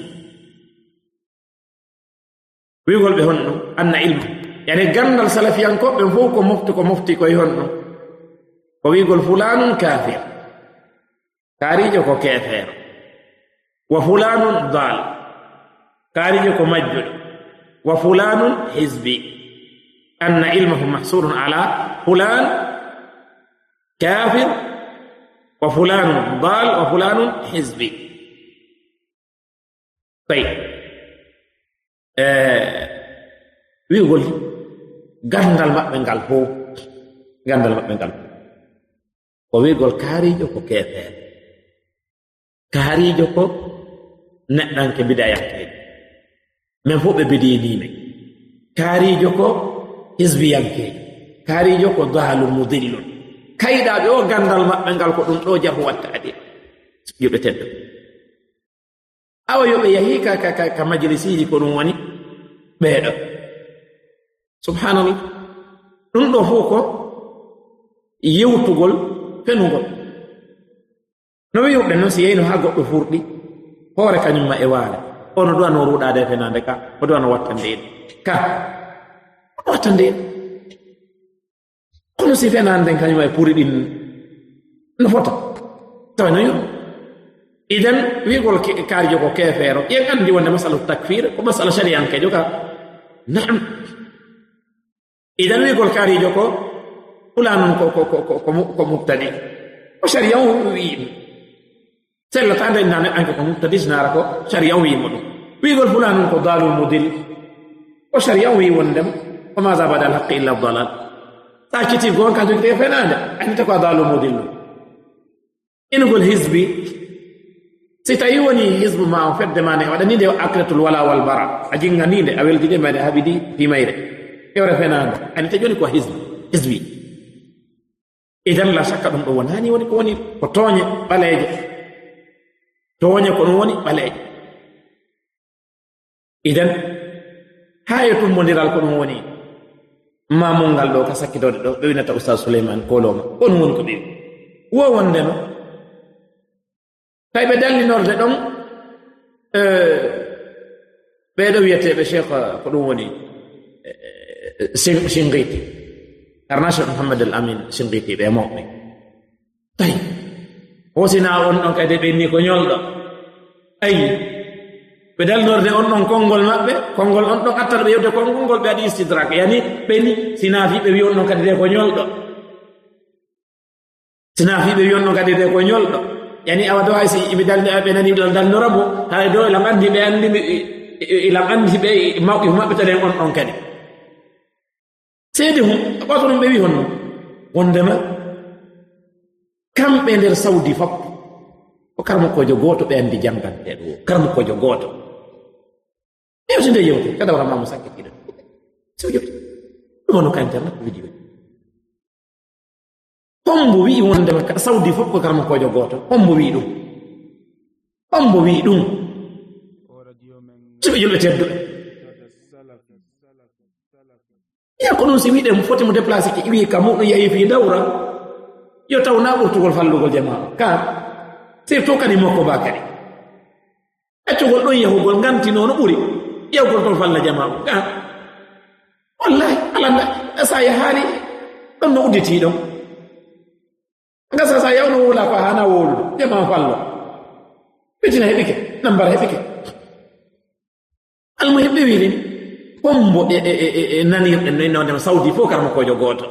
ويقول بهن أن علم يعني قرن السلفيان كو بفوق مفتي كو مفتي كو يهن ويقول فلان كافر كاريجو كافر وفلان ضال كاريجو مجد وفلان حزبي أن علمهم محصور على فلان كافر وفلان ضال وفلان حزبي طيب آه ويقول gandal maɓɓe ngal fof gandal maɓɓe ngal ko wiigol kaariijo ko keefeere kaariijo ko neɗɗanke bidayankeejo min fof ɓe bidiiniime kaariijo ko hisbiyankeejo kaariijo ko daalu mudillun kayɗaaɓe o gandal maɓɓe ngal ko ɗum ɗo jahu watta adi yuɓe teddo awa yo ɓe yahii ka, ka, ka, ka majlisiiji ko ɗum woni ɓeeɗo subhanallah ɗum ɗo fof ko yewtugol fenugol no wi'uɓe noon si yeyno haa goɗɗo furɗi hoore kañumma e waare ono duwano ruuɗaade e fenande ka o duwano watta ndeeɗo ka ono watta ndeeɗo kono si fenanden kañumma e puri ɗin no fota tawa no yo idan wiigol kaarijo ko keefeero yen anndi wonde masala takfir ko masala shari'ankejo ka naam idan wiigol kaarijo ko fulanun ko ko ko ko ko mubtadi o sharia o wi'i ɗum sellata nde nane anke ko mubtadi sinara ko sharia o wi'imo ɗum wiigol fulanun ko dalul mudil o sharia o wi'i wondema wa ma zabada al haqqi illa dalal sa kiti gon ka jogite fenande anita ko dalul mudil inugol hizbi si tawi woni hizbu ma o fedde mane waɗani nde akratul wala wal bara a jingani nde a weldide mane habidi fimayre ewre fenande anita joni ko hizbi hizbi idan la shakka ɗum ɗo wonani woni ko woni ko tooñe ɓaleeje tooñe ko ɗum woni ɓaleeje idan haa e tummodiral ko ɗum woni mamol ngal ɗo ka sakkitode ɗo ɓe winata oustad souleymane koloma ko ɗum woni ko ɓewi wo wonde no tawi ɓe dallinorde ɗon ɓeeɗo wiyeteɓe cheikh ko ɗum woni singiti arnashe Muhammad al Amin singiti ɓe mawɓe tawi hosina on ɗon kadi ɓe ni ko ñolɗo ayi ɓe dalnorde on ɗon konngol maɓɓe konngol on ɗon attata ɓe yewde konngol ngol ɓe waɗi istidrak yani ɓe ni sinaafi ɓe wi on ɗon kadi de ko ñolɗo sinaafi ɓe wi on ɗon kadi de ko ñolɗo yani awa do hay si ɓe dalni ɓe nani dalnora mo hay do ila andi ɓe andi ila andi ɓe mawɓe maɓɓe talen on ɗon kadi seedi hum ɓato ɗum ɓe wi honno wondema kamɓe nder Saudi fof o karmakojo gooto ɓe andi jangante ɗo karmakojo gooto yewti nde yewti kada wara mamu sakkitiɗo so yewti ɗum ono ka internet video hombo wi wondema Saudi fof ko karmakojo gooto hombo wi ɗum hombo wi ɗum so ɓe julɓe tedduɓe ya ko ɗum si wiɗe mo foti mo déplacé ki iwi ka muɗum yahi fi dawra yo taw na ɓurtugol fallugol jama ka surtout kadi makko ba kadi accugol ɗon yahugol ngantinono ɓuri ƴewgol tol falla jama ka wallahi alanda sa yahaali ɗon no udditi ɗon ngasa sa yawno wula ko hana wolude jama fallo ɓitina heɓike nambara heɓike almuhim ɓe wiɗin pombo e e e nanirɗe no innawndema Saudi fof karmakojo gooto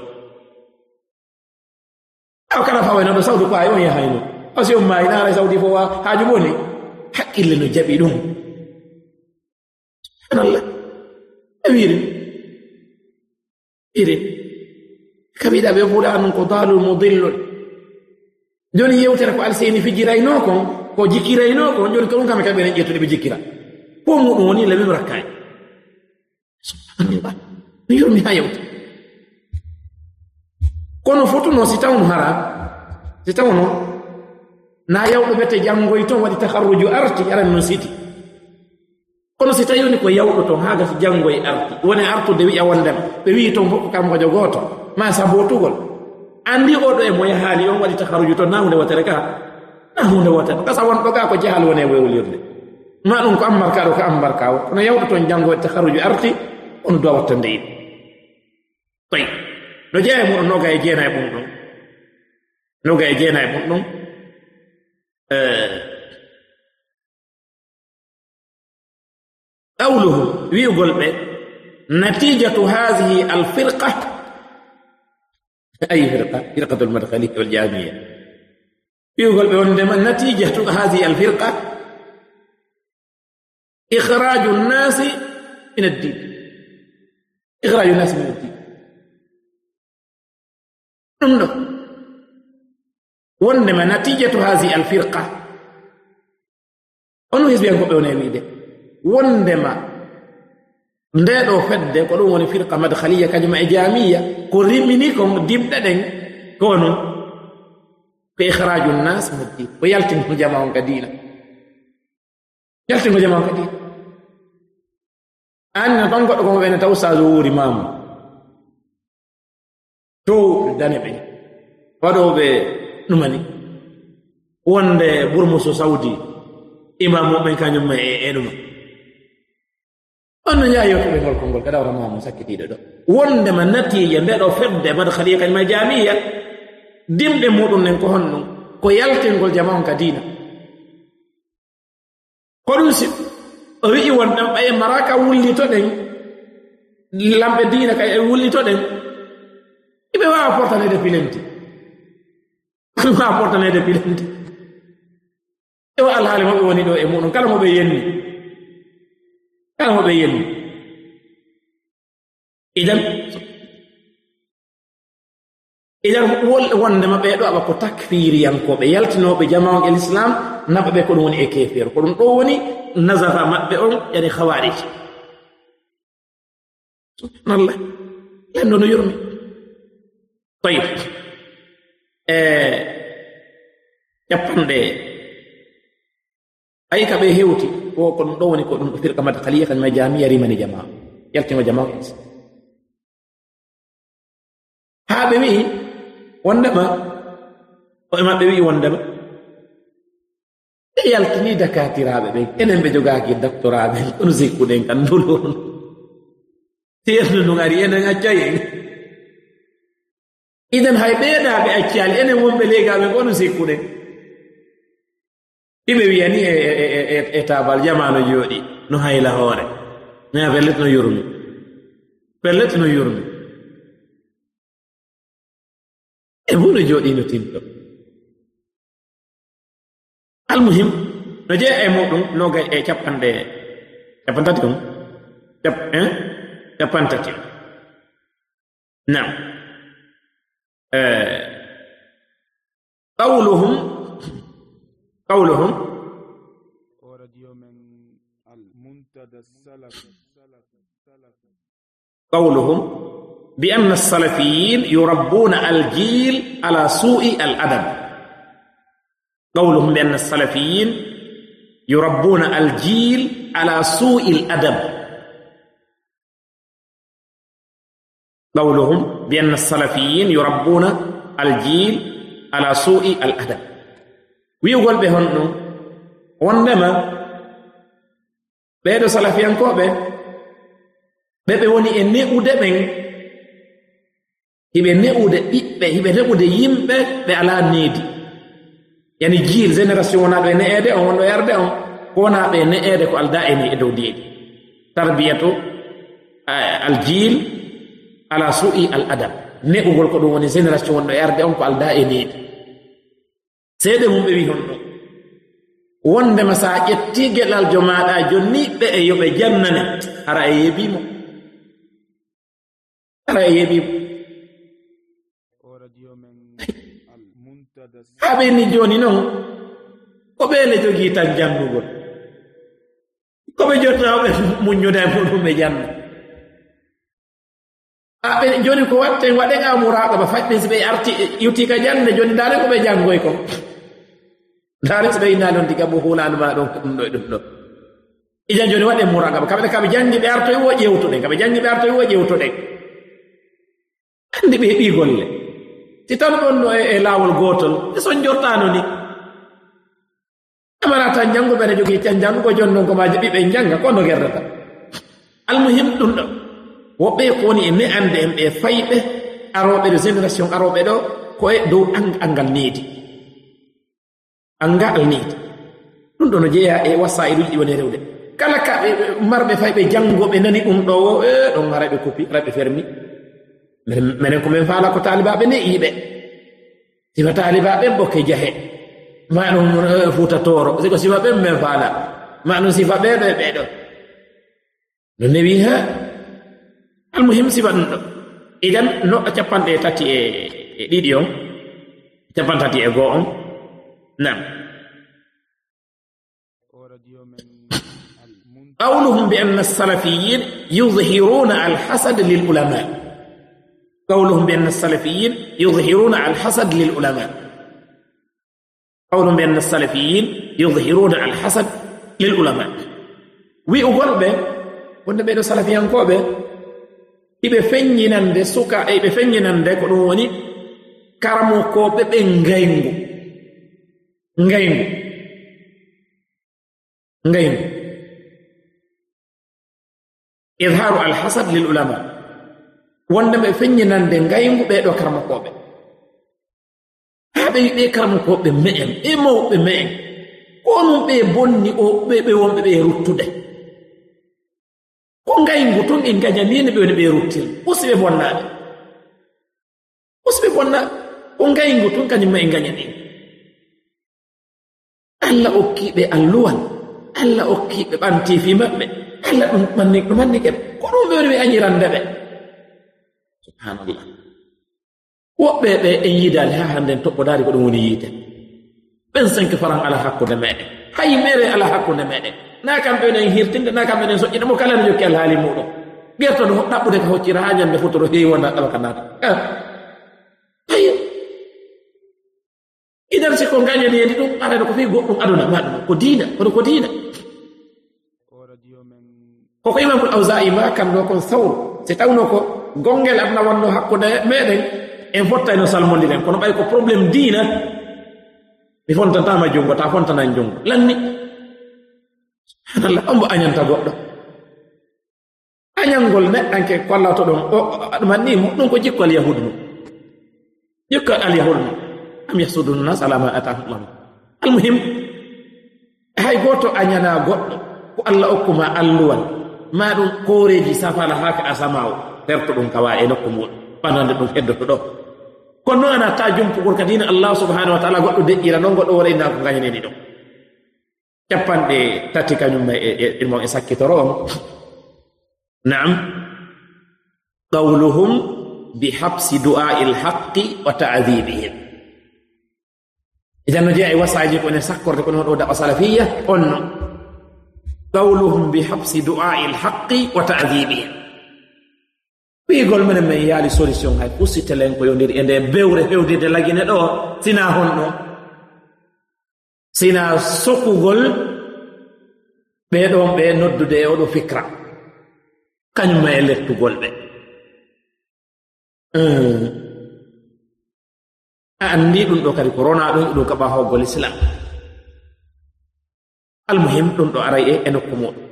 aw kala fawayno ɗo Saudi ko ay on yahayno o si on maayi naara Saudi fof wa haaju boni haqqille no jaɓi ɗum subhanallah ɓe wiirin wiirin kabiɗa ɓe fulanum ko dalul mudillun joni yewtere ko alseni fijirayno kon ko jikkirayno kon joni ko ɗum kamɓe kamɓe nen ƴettude ɓe jikkira fof muɗum woni lamim rakkay subhanallah mi yurmi ha yewte kono fotuno si tawno haram si tawno na yawɗo bete janngoy toon waɗi taharruju arti aran non siti kono si tawi woni ko yawɗo toon haa gasi janngoy arti woni artude wi'a wondema ɓe wii toon fof ko kamkojo gooto ma sabotugol anndi oɗo e mo yahaali on waɗi taharruju toon na hunde wotere ka na hunde wotere gasa wonɗo ga ko jahal woni e wewlirde ma ɗum ko ammarka ɗo ko ambarka o kono yawɗo toon janngoyde taharruju arti on duwa watta ndeyiɗo toy no jeeya muɗum noga e jeena e ɓum ɗum noga e jeena e ɓum ɗum qawluhu wi'ugol ɓe natijatu hadihi alfirqa ay firqa firqatu almadkhaliya waljamiya wi'ugol ɓe wondema natijatu hadihi alfirqa ikhraju nnasi min addin ikhraju nnasi min addin ɗum ɗo wondema natijatu hasi alfirqa on hisbiyankoɓe woni e wiide wondema ndeɗo fedde ko ɗum woni firqa madkhaliya kañuma e jamiya ko rimmini kon dimɗe ɗen ko non ko ikhraju nnas moddi ko yaltingo jama on ka diina yaltingo jama on ka diina anna ton goɗɗo komo ɓene taw sajo wuuri mamu to dane ɓe waɗoɓe ɗumani wonde burmuso saudi imamu ɓen kañumma e ɗuma on no ñaa yewtuɓe ngol konngol kada wata mamu sakkitiɗo ɗo wondema natija ndeɗo fedde madkhaliya kañuma jamiya dimɗe muɗum nen ko honɗum ko yaltingol jama on ka diina ko ɗum si o wi'i wonɗen ɓaye maraka wullito ɗen lamɓe diina kay e wullito ɗen iɓe wawa portanede pilenti wawa portanede pilenti e wa alhaali moɓe woni ɗo e muɗum kala moɓe yenni kala moɓe yenni idan idan wondema ɓeeɗo aɓa ko takfiriyankoɓe yaltinoɓe jamaon e l'islam naɓa ɓe ko ɗum woni e kefeero ko ɗum ɗo woni nasafa maɓɓe on yani hawarij subhanallah lendo no yurmi tayib e ƴappanɗe ayi ka ɓe hewti ko ko ɗum ɗo woni ko ɗum ɗo firqa madkhaliya kañuma jamiya rimani jama yaltino jama o insa haa ɓe wi'i wondema o e maɓɓe wi'i wondema ɓe yaltini dakatiraɓe ɓen enen ɓe jogaaki doctorat ɓen kono sikkuɗen kan ndulon teerno ndun ari enen accayi en idan hay ɓeeɗaɓe accaali enen wonɓe leegaɓe kono sikkuɗen ɗiɓe wiyani e tabal jamano jooɗi no hayla hoore na fellet no yurmi fellet no yurmi e huno jooɗi no timto almuhim no jeeya e muɗum noga e capanɗe capantati on cap hein capantati nam qawluhum qawluhum قولهم بأن السلفيين يربون الجيل على سوء الأدب قولهم بأن السلفيين يربون الجيل على سوء الأدب قولهم بأن السلفيين يربون الجيل على سوء الأدب ويقول بهن وانما بيدو سلفيان كوبه ɓeɓe woni e ne'ude ɓen hiɓe ne'ude ɓiɓɓe hiɓe ne'ude yimɓe ɓe alaa needi yani jiil génération wonaaɓe e ne'eede on wonɗo yarde on ko wonaaɓe e ne'eede ko aldaa eni e dow deedi tarbiyatu aljiil ala su'i al adab ne'ugol ko ɗum woni génération wonɗo yarde on ko aldaa e needi seeɗe mum ɓe wi hon ɗum wondema so a ƴettii geɗal jomaaɗa jonni ɓe e yo ɓe jannane ara e yebiimo ara e yeɓiimo haa ɓe ni jooni noon ko ɓeele jogii tan janngugol ko ɓe jotnaaɓe muññude e muɗum ɓe janna a ɓe jooni ko watten waɗen a muraqaba faƴɓe si ɓe arti yutii ka jannde jooni ndaare ko ɓe janngoy kon ndaare so ɓe innaa ɗon diga bo huulaandu maa ɗon ɗum ɗo e ɗum ɗo ijan jooni waɗen muraqaba kamɓe kaɓe janngi ɓe artoy wo ƴewtuɗen kaɓe janngi ɓe artoy wo ƴewtuɗen andi ɓe heɓii golle si tan ɗonno e laawol gootol e son jortaano ni amana tan jannguɓe ne jogii can janngugo jon noon ko maaji ɓiɓe jannga ko no gerdata almuhim ɗum ɗo woɓɓe ko woni e ne'ande en ɓe fayɓe arooɓe de génération arooɓe ɗo koye dow angal needi angal needi ɗum ɗo no jeeya e wasailuji ɗi woni rewde kala kaɓe marɓe fayɓe janngoɓe nani ɗum ɗo o e ɗon haraɓe koppi haraɓe fermi menen ko men faala ko taalibaɓe ne'iiɓe sifa taalibaɓe bokke jahe ma ɗum fuuta tooro siko sifa ɓen men faala ma ɗum sifa ɓeeɗo e ɓeeɗo no newi ha almuhim sifa ɗum ɗo idan no capanɗe tati e e ɗiɗi on capantati e goo on nam قولهم بأن السلفيين يظهرون الحسد للعلماء قولهم بأن السلفيين يظهرون الحسد للعلماء قولهم بأن السلفيين يظهرون الحسد للعلماء ويقول به wonde ɓeɗo salafiyankoɓe iɓe feññinande suka e ɓe feññinande ko ɗum woni karamokoɓe ɓe ngayngu ngayngu ngayngu idharu alhasad lil ulama wonde ɓe feññinande ngayngu ɓeɗo karamokoɓe ha ɓe ɓe karamokoɓe me'en ɓe mawɓe me'en ko ɗum ɓe bonni o ɓe ɓe wonɓe ɓe ruttude ko ngayngu tun en gañanini ɓe woni ɓe ruttil usiɓe bonnaɓe usiɓe bonnaɓe ko ngayngu tun kañum ma en gañanini Allah okkiɓe alluwal Allah okkiɓe ɓantifi maɓɓe Allah ɗum manni ɗum manni keɓe ko ɗum ɓe woni ɓe añirande ɓe subhanallah woɓɓe ɓe en yiidali ha hande en toɓɓodari ko ɗum woni yiite ɓen cinq franc ala hakkude meɗen hay mere ala hakkude meɗen na kamɓe enen hirtinde na kamɓe enen soƴƴinde mo kala no jokki alhaali muɗum ɓertoɗo ɗaɓɓude ko hoccira ha ñande futoro heewi wonda ɗaɓa ka naata ayo idan si ko gañanedi ɗum aɗaɗa ko fi goɗɗum aduna maɗum ko diina kono ko diina koko imamul awsa'i ma kamɗo kon sawru si tawno ko gongel adna wonno hakkude meɗen en fottayno salmodiren kono ɓay ko probléme diina mi fontantama jungo ta fontanan jungo lanni subhanallah ombo añanta goɗɗo añangol neɗɗanke kollato ɗon o aɗumannimo ɗum ko jikko al yahudu mum jikko al yahudu mum am yahsudu nnas ala ma atahum llah almuhim hay goto añana goɗɗo ko Allah okkuma alluwal ma ɗum kooreji safala haka asamawo terto ɗum kawa e nokku muɗum ɓanande ɗum heddoto ɗo kono noon ana ta jumpugol kadina Allah subhanahu wa taala goɗɗo deƴƴira noon goɗɗo worayna ko gañaneni ɗum capanɗe tati kañum e ilmo e sakkitoro on naam qawluhum bihabsi du'a'i lhaqqi wa ta'dhibihim idan no jeeya e wasaji ko ene sakkorde ko noon ɗo daɓa salafiyya on no qawluhum bihabsi du'a'i lhaqqi wa ta'dhibihim ɓiigol menen men yaali solution hay kusitelen ko yondiri e nde bewre fewdirde lagine ɗo sina honɗo sina sokugol ɓeɗon ɓe noddude e oɗo fikra kañum ma e lettugol ɓe a anndi ɗum ɗo kadi ko rona ɗum ɗum kaɓa hawgol islam almuhim ɗum ɗo aray e e nokku muɗum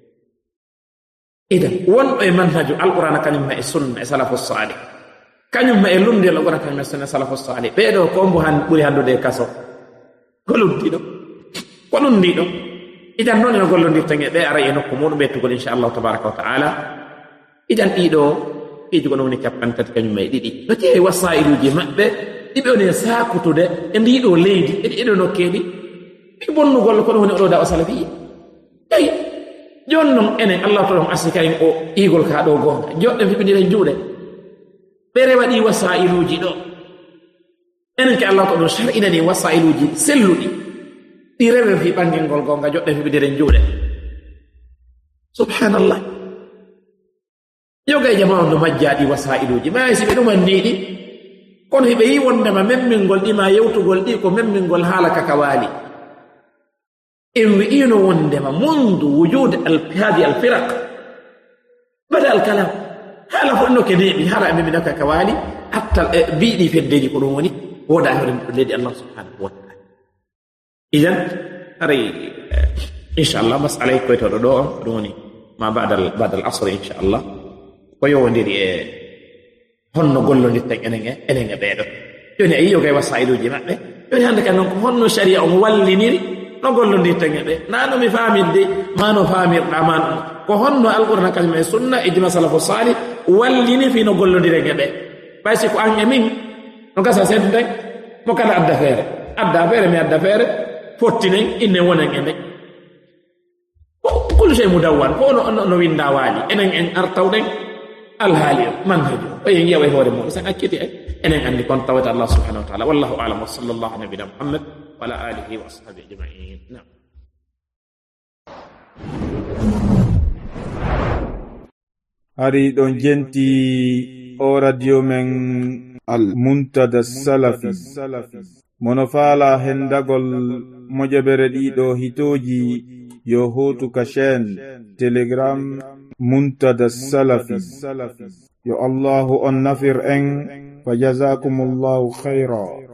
idan wonɗo e manhaju alqur'ana kañum ma e sunna e salafu salih kañum ma e lumdi alqur'ana kañum ma e sunna e salafu salih ɓeɗo ko mbo han ɓuri handude e kaso ko lumdiɗo ko lumdiɗo idan noon eno gollondirta ɓe aray e nokku muɗum ɓettugol inchallahu tabaraka wa taala idan ɗiɗo piiji ko woni capanɗe tati kañum ma e ɗiɗi no ƴeewi wasailuji maɓɓe ɗiɓe woni e sakutude e ndiɗo leydi e ɗiɗo nokkeɗi ɓi bonnugol kono woni oɗo dawa salafiyya eyi joni noon enen Allah to ɗon asika en o igol ka ɗo gonga joɗɗen fiɓidiren juuɗe ɓe rewa ɗi wasailuji ɗo enen ke Allah to ɗon shar'inani wasailuji selluɗi ɗi rewen fi ɓangel ngol gonga joɗɗen fiɓidiren juuɗe subhanallah yoga e jama on no majjaɗi wasailuji ma siɓe ɗumanniɗi kono hiɓe yi wondema memmingol ɗima yewtugol ɗi ko memmingol haala kaka waali en wi'ino wondema mundu wujude hadi alfiraq bada alkalam haala fonno ke neeɓi haala e memminaka ka waali hatta mbiɗi feddeji ko ɗum woni woda hore leydi Allah subhanahu wa taala idan aray inchallah masala koytoɗo ɗo on ɗum woni ma badal badal asre inchallah ko yowodiri e honno gollodirten enen e enen e ɓeeɗo joni a yiyo kay wasailuji maɓɓe joni hannde kan noon ko honno sharia on walliniri no gollodirten e ɓe na no mi faamirde ma no faamirɗa ma ɗum ko honno alqur'ana kañum e sunna e juma salafu salih wallini fi no gollodiren e ɓe ɓay si ko an e min no gasa sedden mo kala adda feere adda feere mi adda feere fottinen inne wonen e men kulu sey mudawwan ko no no winda waali enen en artawɗen alhaali manhaju o yen yiyawa e hoore muɗum sen acciti ay enen andi kon tawata Allah subhanahu wa ta'ala wallahu a'lam wa sallallahu nabiyina Muhammad wa ala alihi wa ashabihi ajma'in. Na'am. Hari ɗon jenti o radio men al muntada salafi mono faala hendagol mojabere ɗiɗo hitoji yo hotu ka chaîne telegram muntada salafi. Yo Allahu on nafir en fa jazakumullahu khaira.